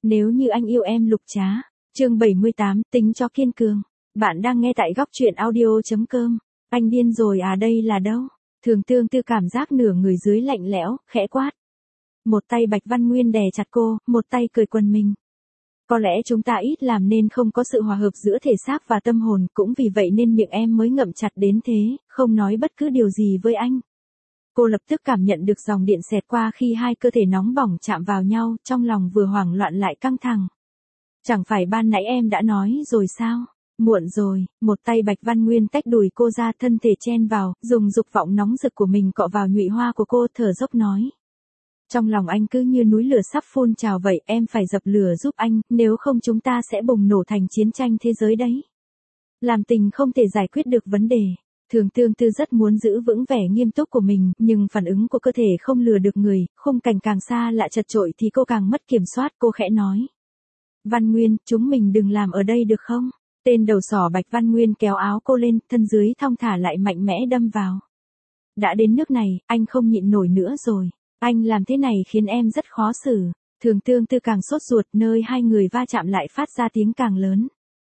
Nếu như anh yêu em Lục Trá. Chương 78, tính cho kiên cường. Bạn đang nghe tại góc truyện audio.com. Anh điên rồi à, đây là đâu? Thường Tương Tư cảm giác nửa người dưới lạnh lẽo, khẽ quát. Một tay Bạch Văn Nguyên đè chặt cô, một tay cởi quần mình. Có lẽ chúng ta ít làm nên không có sự hòa hợp giữa thể xác và tâm hồn, cũng vì vậy nên miệng em mới ngậm chặt đến thế, không nói bất cứ điều gì với anh. Cô lập tức cảm nhận được dòng điện xẹt qua khi hai cơ thể nóng bỏng chạm vào nhau, trong lòng vừa hoảng loạn lại căng thẳng. Chẳng phải ban nãy em đã nói rồi sao? Muộn rồi. Một tay Bạch Văn Nguyên tách đùi cô ra, thân thể chen vào, dùng dục vọng nóng rực của mình cọ vào nhụy hoa của cô, thở dốc nói. Trong lòng anh cứ như núi lửa sắp phun trào vậy, em phải dập lửa giúp anh, nếu không chúng ta sẽ bùng nổ thành chiến tranh thế giới đấy. Làm tình không thể giải quyết được vấn đề. Thường Tương Tư rất muốn giữ vững vẻ nghiêm túc của mình, nhưng phản ứng của cơ thể không lừa được người, khung cảnh càng xa lạ chật chội thì cô càng mất kiểm soát, cô khẽ nói. Văn Nguyên, chúng mình đừng làm ở đây được không? Tên đầu sỏ Bạch Văn Nguyên kéo áo cô lên, thân dưới thong thả lại mạnh mẽ đâm vào. Đã đến nước này, anh không nhịn nổi nữa rồi. Anh làm thế này khiến em rất khó xử. Thường Tương Tư càng sốt ruột, nơi hai người va chạm lại phát ra tiếng càng lớn.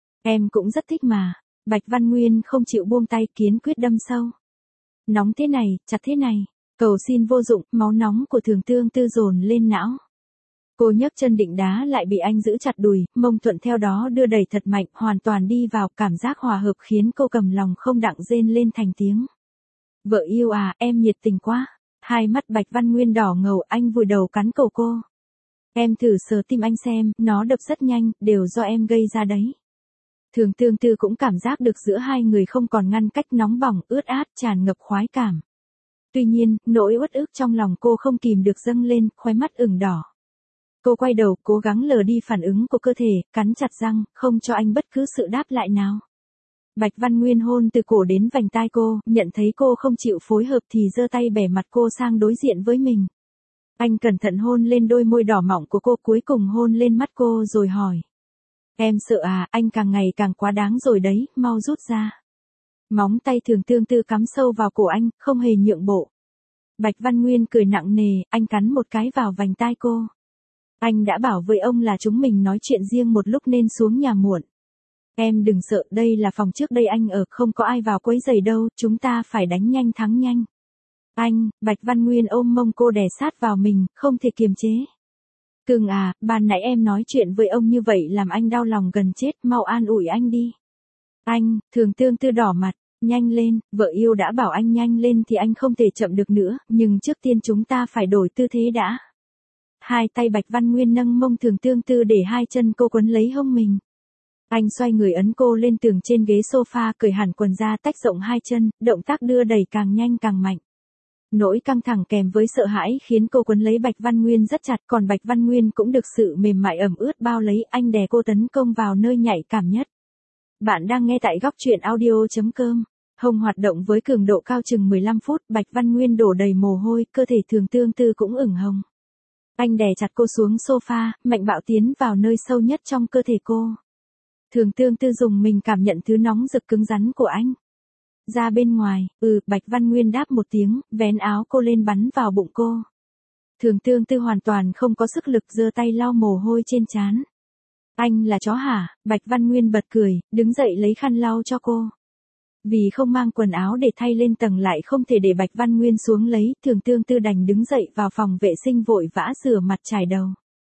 Em cũng rất thích mà. Bạch Văn Nguyên không chịu buông tay, kiên quyết đâm sâu. Nóng thế này, chặt thế này. Cầu xin vô dụng, máu nóng của Thường Tương Tư dồn lên não. Cô nhấc chân định đá lại bị anh giữ chặt đùi, mông thuận theo đó đưa đẩy thật mạnh, hoàn toàn đi vào, cảm giác hòa hợp khiến cô cầm lòng không đặng rên lên thành tiếng. Vợ yêu à, em nhiệt tình quá. Hai mắt Bạch Văn Nguyên đỏ ngầu, anh vùi đầu cắn cổ cô. Em thử sờ tim anh xem, nó đập rất nhanh, đều do em gây ra đấy. Thường Tương Tư cũng cảm giác được giữa hai người không còn ngăn cách, nóng bỏng, ướt át, tràn ngập khoái cảm. Tuy nhiên, nỗi uất ức trong lòng cô không kìm được dâng lên, khóe mắt ửng đỏ. Cô quay đầu, cố gắng lờ đi phản ứng của cơ thể, cắn chặt răng, không cho anh bất cứ sự đáp lại nào. Bạch Văn Nguyên hôn từ cổ đến vành tai cô, nhận thấy cô không chịu phối hợp thì giơ tay bẻ mặt cô sang đối diện với mình. Anh cẩn thận hôn lên đôi môi đỏ mọng của cô, cuối cùng hôn lên mắt cô rồi hỏi. Em sợ à, anh càng ngày càng quá đáng rồi đấy, mau rút ra. Móng tay Thường Tương Tư cắm sâu vào cổ anh, không hề nhượng bộ. Bạch Văn Nguyên cười nặng nề, anh cắn một cái vào vành tai cô. Anh đã bảo với ông là chúng mình nói chuyện riêng một lúc nên xuống nhà muộn. Em đừng sợ, đây là phòng trước đây anh ở, không có ai vào quấy rầy đâu, chúng ta phải đánh nhanh thắng nhanh. Anh, Bạch Văn Nguyên ôm mông cô đè sát vào mình, không thể kiềm chế. Cưng à, ban nãy em nói chuyện với ông như vậy làm anh đau lòng gần chết, mau an ủi anh đi. Anh, Thường Tương Tư đỏ mặt, nhanh lên, vợ yêu đã bảo anh nhanh lên thì anh không thể chậm được nữa, nhưng trước tiên chúng ta phải đổi tư thế đã. Hai tay Bạch Văn Nguyên nâng mông Thường Tương Tư để hai chân cô quấn lấy hông mình. Anh xoay người ấn cô lên tường trên ghế sofa, cởi hẳn quần ra, tách rộng hai chân, động tác đưa đẩy càng nhanh càng mạnh. Nỗi căng thẳng kèm với sợ hãi khiến cô quấn lấy Bạch Văn Nguyên rất chặt, còn Bạch Văn Nguyên cũng được sự mềm mại ẩm ướt bao lấy, anh đè cô tấn công vào nơi nhạy cảm nhất. Bạn đang nghe tại góc truyện audio.com. Hông hoạt động với cường độ cao chừng 15 phút, Bạch Văn Nguyên đổ đầy mồ hôi, cơ thể Thường Tương Tư cũng ửng hồng. Anh đè chặt cô xuống sofa, mạnh bạo tiến vào nơi sâu nhất trong cơ thể cô. Thường Tương Tư dùng mình cảm nhận thứ nóng rực cứng rắn của anh. Ra bên ngoài, Bạch Văn Nguyên đáp một tiếng, vén áo cô lên bắn vào bụng cô. Thường Tương Tư hoàn toàn không có sức lực, giơ tay lau mồ hôi trên trán. Anh là chó hả? Bạch Văn Nguyên bật cười, đứng dậy lấy khăn lau cho cô. Vì không mang quần áo để thay lên tầng lại không thể để Bạch Văn Nguyên xuống lấy, Thường Tương Tư đành đứng dậy vào phòng vệ sinh vội vã rửa mặt chải đầu.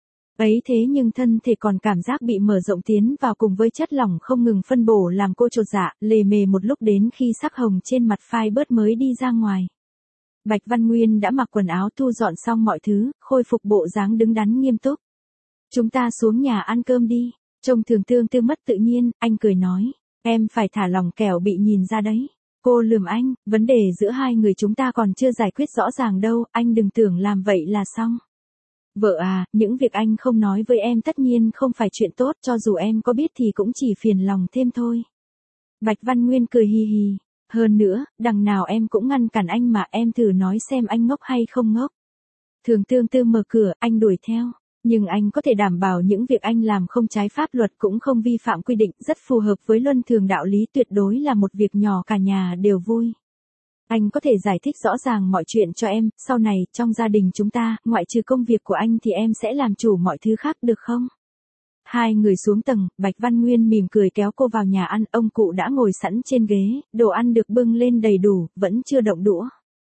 Ấy thế nhưng thân thể còn cảm giác bị mở rộng tiến vào cùng với chất lỏng không ngừng phân bổ làm cô chột dạ, lề mề một lúc đến khi sắc hồng trên mặt phai bớt mới đi ra ngoài. Bạch Văn Nguyên đã mặc quần áo thu dọn xong mọi thứ, khôi phục bộ dáng đứng đắn nghiêm túc. Chúng ta xuống nhà ăn cơm đi. Trông Thường Tương Tư mất tự nhiên, anh cười nói. Em phải thả lỏng kẻo bị nhìn ra đấy. Cô lườm anh, vấn đề giữa hai người chúng ta còn chưa giải quyết rõ ràng đâu, anh đừng tưởng làm vậy là xong. Vợ à, những việc anh không nói với em tất nhiên không phải chuyện tốt, cho dù em có biết thì cũng chỉ phiền lòng thêm thôi. Bạch Văn Nguyên cười hì hì. Hơn nữa, đằng nào em cũng ngăn cản anh mà, em thử nói xem anh ngốc hay không ngốc. Thường Tương Tư mở cửa, anh đuổi theo. Nhưng anh có thể đảm bảo những việc anh làm không trái pháp luật cũng không vi phạm quy định, rất phù hợp với luân thường đạo lý, tuyệt đối là một việc nhỏ cả nhà đều vui. Anh có thể giải thích rõ ràng mọi chuyện cho em, sau này, trong gia đình chúng ta, ngoại trừ công việc của anh thì em sẽ làm chủ mọi thứ khác được không? Hai người xuống tầng, Bạch Văn Nguyên mỉm cười kéo cô vào nhà ăn, ông cụ đã ngồi sẵn trên ghế, đồ ăn được bưng lên đầy đủ, vẫn chưa động đũa.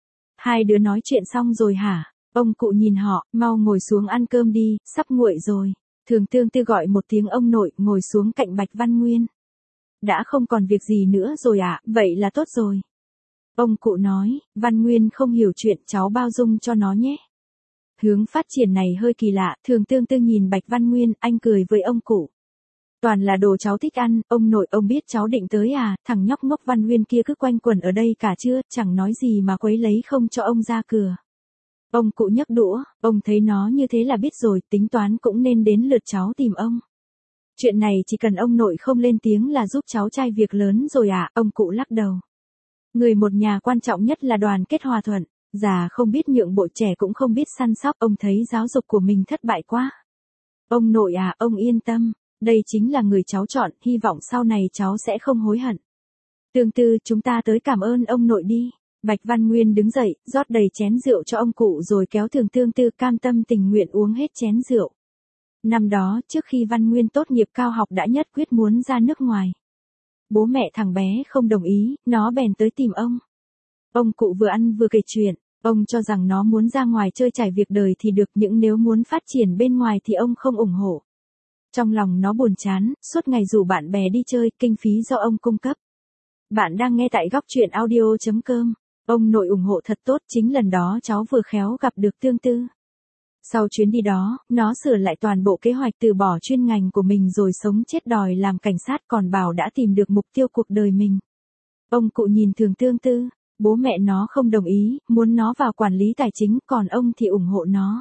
Hai đứa nói chuyện xong rồi hả? Ông cụ nhìn họ, mau ngồi xuống ăn cơm đi, sắp nguội rồi. Thường Tương Tư gọi một tiếng ông nội, ngồi xuống cạnh Bạch Văn Nguyên. Đã không còn việc gì nữa rồi ạ, vậy là tốt rồi. Ông cụ nói, Văn Nguyên không hiểu chuyện, cháu bao dung cho nó nhé. Hướng phát triển này hơi kỳ lạ, Thường Tương Tư nhìn Bạch Văn Nguyên, anh cười với ông cụ. Toàn là đồ cháu thích ăn, ông nội ông biết cháu định tới à, thằng nhóc ngốc Văn Nguyên kia cứ quanh quẩn ở đây cả trưa, chẳng nói gì mà quấy lấy không cho ông ra cửa. Ông cụ nhấc đũa, ông thấy nó như thế là biết rồi, tính toán cũng nên đến lượt cháu tìm ông. Chuyện này chỉ cần ông nội không lên tiếng là giúp cháu trai việc lớn rồi ạ, ông cụ lắc đầu. Người một nhà quan trọng nhất là đoàn kết hòa thuận, già không biết nhượng bộ trẻ cũng không biết săn sóc, ông thấy giáo dục của mình thất bại quá. Ông nội à, ông yên tâm, đây chính là người cháu chọn, hy vọng sau này cháu sẽ không hối hận. Tương Tư, chúng ta tới cảm ơn ông nội đi. Bạch Văn Nguyên đứng dậy, rót đầy chén rượu cho ông cụ rồi kéo Thường Tương Tư cam tâm tình nguyện uống hết chén rượu. Năm đó, trước khi Văn Nguyên tốt nghiệp cao học đã nhất quyết muốn ra nước ngoài. Bố mẹ thằng bé không đồng ý, nó bèn tới tìm ông. Ông cụ vừa ăn vừa kể chuyện, ông cho rằng nó muốn ra ngoài chơi trải việc đời thì được, nhưng nếu muốn phát triển bên ngoài thì ông không ủng hộ. Trong lòng nó buồn chán, suốt ngày rủ bạn bè đi chơi, kinh phí do ông cung cấp. Bạn đang nghe tại góc truyện audio.com. Ông nội ủng hộ thật tốt, chính lần đó cháu vừa khéo gặp được Tương Tư. Sau chuyến đi đó, nó sửa lại toàn bộ kế hoạch, từ bỏ chuyên ngành của mình rồi sống chết đòi làm cảnh sát, còn bảo đã tìm được mục tiêu cuộc đời mình. Ông cụ nhìn Thường Tương Tư, bố mẹ nó không đồng ý, muốn nó vào quản lý tài chính, còn ông thì ủng hộ nó.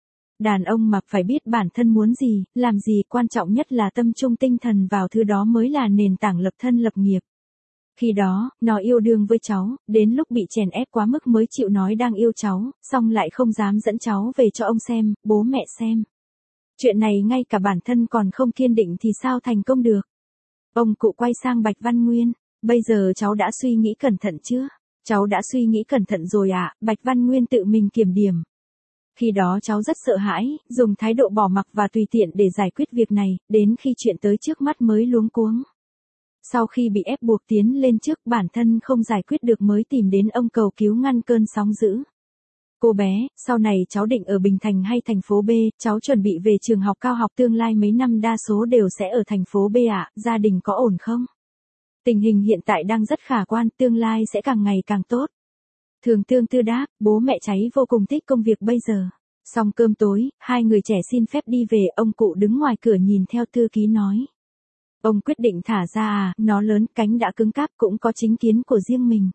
Đàn ông mà phải biết bản thân muốn gì, làm gì, quan trọng nhất là tâm trung tinh thần vào thứ đó mới là nền tảng lập thân lập nghiệp. Khi đó, nó yêu đương với cháu, đến lúc bị chèn ép quá mức mới chịu nói đang yêu cháu, xong lại không dám dẫn cháu về cho ông xem, bố mẹ xem. Chuyện này ngay cả bản thân còn không kiên định thì sao thành công được. Ông cụ quay sang Bạch Văn Nguyên, bây giờ cháu đã suy nghĩ cẩn thận chưa? Cháu đã suy nghĩ cẩn thận rồi ạ, Bạch Văn Nguyên tự mình kiểm điểm. Khi đó cháu rất sợ hãi, dùng thái độ bỏ mặc và tùy tiện để giải quyết việc này, đến khi chuyện tới trước mắt mới luống cuống. Sau khi bị ép buộc tiến lên trước, bản thân không giải quyết được mới tìm đến ông cầu cứu ngăn cơn sóng dữ. Cô bé, sau này cháu định ở Bình Thành hay thành phố B, cháu chuẩn bị về trường học cao học tương lai mấy năm đa số đều sẽ ở thành phố B ạ, gia đình có ổn không? Tình hình hiện tại đang rất khả quan, tương lai sẽ càng ngày càng tốt. Thường Tương Tư đáp, bố mẹ cháy vô cùng thích công việc bây giờ. Xong cơm tối, hai người trẻ xin phép đi về, ông cụ đứng ngoài cửa nhìn theo thư ký nói. Ông quyết định thả ra à, nó lớn, cánh đã cứng cáp, cũng có chính kiến của riêng mình.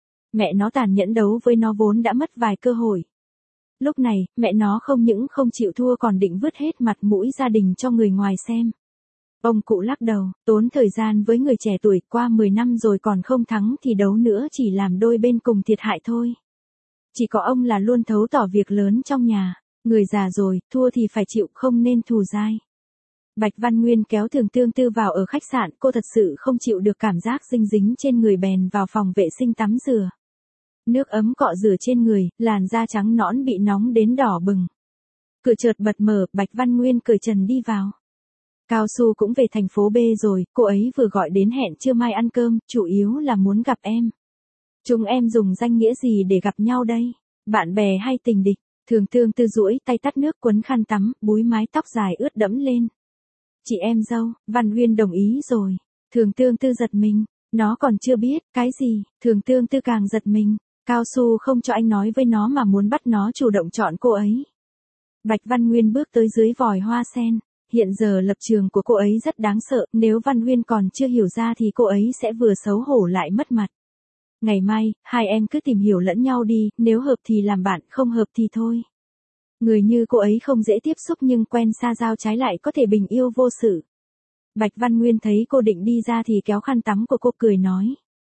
Mẹ nó tàn nhẫn đấu với nó vốn đã mất vài cơ hội. Lúc này, mẹ nó không những không chịu thua còn định vứt hết mặt mũi gia đình cho người ngoài xem. Ông cụ lắc đầu, tốn thời gian với người trẻ tuổi, qua 10 năm rồi còn không thắng thì đấu nữa chỉ làm đôi bên cùng thiệt hại thôi. Chỉ có ông là luôn thấu tỏ việc lớn trong nhà, người già rồi, thua thì phải chịu, không nên thù dai. Bạch Văn Nguyên kéo Thường Tương Tư vào ở khách sạn, cô thật sự không chịu được cảm giác dinh dính trên người bèn vào phòng vệ sinh tắm rửa. Nước ấm cọ rửa trên người, làn da trắng nõn bị nóng đến đỏ bừng. Cửa chợt bật mở, Bạch Văn Nguyên cởi trần đi vào. Cao Su cũng về thành phố B rồi, cô ấy vừa gọi đến hẹn trưa mai ăn cơm, chủ yếu là muốn gặp em. Chúng em dùng danh nghĩa gì để gặp nhau đây? Bạn bè hay tình địch? Thường Tương Tư duỗi tay tắt nước quấn khăn tắm, búi mái tóc dài ướt đẫm lên. Chị em dâu, Văn Nguyên đồng ý rồi. Thường Tương Tư giật mình, nó còn chưa biết, cái gì, Thường Tương Tư càng giật mình. Cao Su không cho anh nói với nó mà muốn bắt nó chủ động chọn cô ấy. Bạch Văn Nguyên bước tới dưới vòi hoa sen. Hiện giờ lập trường của cô ấy rất đáng sợ, nếu Văn Nguyên còn chưa hiểu ra thì cô ấy sẽ vừa xấu hổ lại mất mặt. Ngày mai, hai em cứ tìm hiểu lẫn nhau đi, nếu hợp thì làm bạn, không hợp thì thôi. Người như cô ấy không dễ tiếp xúc nhưng quen xa giao trái lại có thể bình yêu vô sự. Bạch Văn Nguyên thấy cô định đi ra thì kéo khăn tắm của cô cười nói.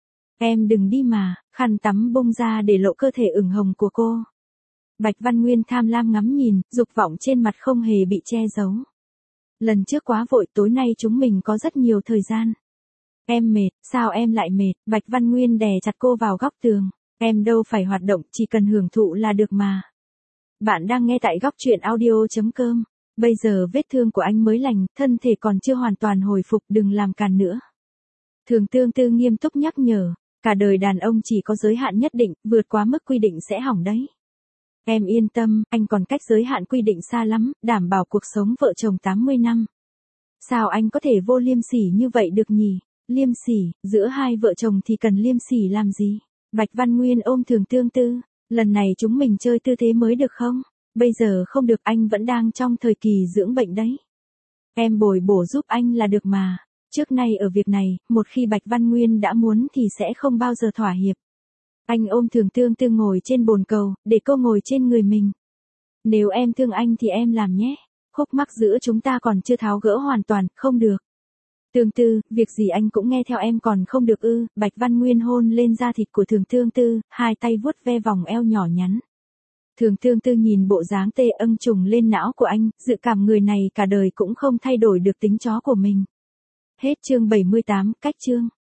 Em đừng đi mà, khăn tắm bung ra để lộ cơ thể ửng hồng của cô. Bạch Văn Nguyên tham lam ngắm nhìn, dục vọng trên mặt không hề bị che giấu. Lần trước quá vội, tối nay chúng mình có rất nhiều thời gian. Em mệt, sao em lại mệt? Bạch Văn Nguyên đè chặt cô vào góc tường. Em đâu phải hoạt động, chỉ cần hưởng thụ là được mà. Bạn đang nghe tại góc truyện audio.com. Bây giờ vết thương của anh mới lành, thân thể còn chưa hoàn toàn hồi phục, đừng làm càn nữa. Thường Tương Tư nghiêm túc nhắc nhở, cả đời đàn ông chỉ có giới hạn nhất định, vượt quá mức quy định sẽ hỏng đấy. Em yên tâm, anh còn cách giới hạn quy định xa lắm, đảm bảo cuộc sống vợ chồng 80 năm. Sao anh có thể vô liêm sỉ như vậy được nhỉ? Liêm sỉ, giữa hai vợ chồng thì cần liêm sỉ làm gì? Bạch Văn Nguyên ôm Thường Tương Tư, lần này chúng mình chơi tư thế mới được không? Bây giờ không được, anh vẫn đang trong thời kỳ dưỡng bệnh đấy. Em bồi bổ giúp anh là được mà. Trước nay ở việc này, một khi Bạch Văn Nguyên đã muốn thì sẽ không bao giờ thỏa hiệp. Anh ôm Thường Tương Tư ngồi trên bồn cầu, để cô ngồi trên người mình. Nếu em thương anh thì em làm nhé. Khúc mắc giữa chúng ta còn chưa tháo gỡ hoàn toàn, không được. Tương Tư, việc gì anh cũng nghe theo em còn không được ư? Bạch Văn Nguyên hôn lên da thịt của Thường Tương Tư, hai tay vuốt ve vòng eo nhỏ nhắn. Thường Tương Tư nhìn bộ dáng tê âng trùng lên não của anh, dự cảm người này cả đời cũng không thay đổi được tính chó của mình. Hết chương 78, cách chương.